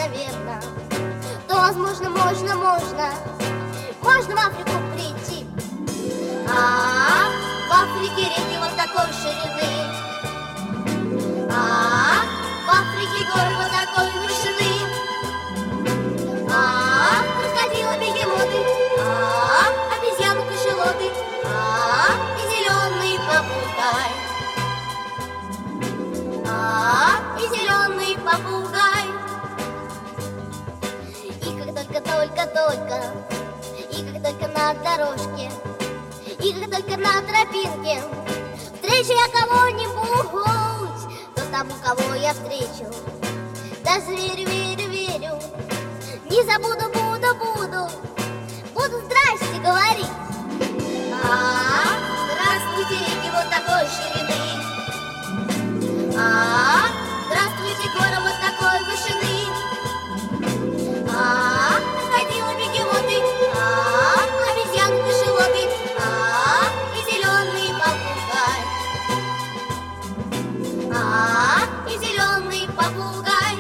наверно, то, возможно, можно в Африку прийти. В Африке реки вот такой ширины, в Африке горы вот такой вышины, крокодилы, бегемоты, обезьяны, кашалоты, и зеленый попугай, и зеленый попугай. И как только, и как только на дорожке, и как только на тропинке встречу я кого-нибудь, то тому, кого я встречу, даже верю, не забуду, буду здрасте говорить. Здравствуйте, реки вот такой ширины, здравствуйте, горы вот такой вышины, крокодилы, бегемоты, обезьяны, кашалоты, и зеленый попугай, и зеленый попугай.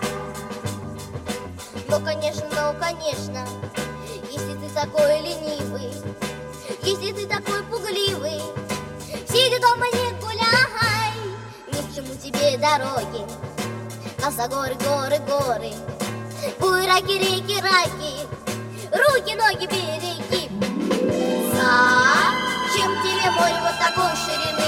Ну, конечно, если ты такой ленивый, если ты такой пугливый, сиди дома, не гуляй, ни к чему тебе дороги, коса горы, буераки, реки, руки, ноги береги. Зачем тебе море вот такой ширины?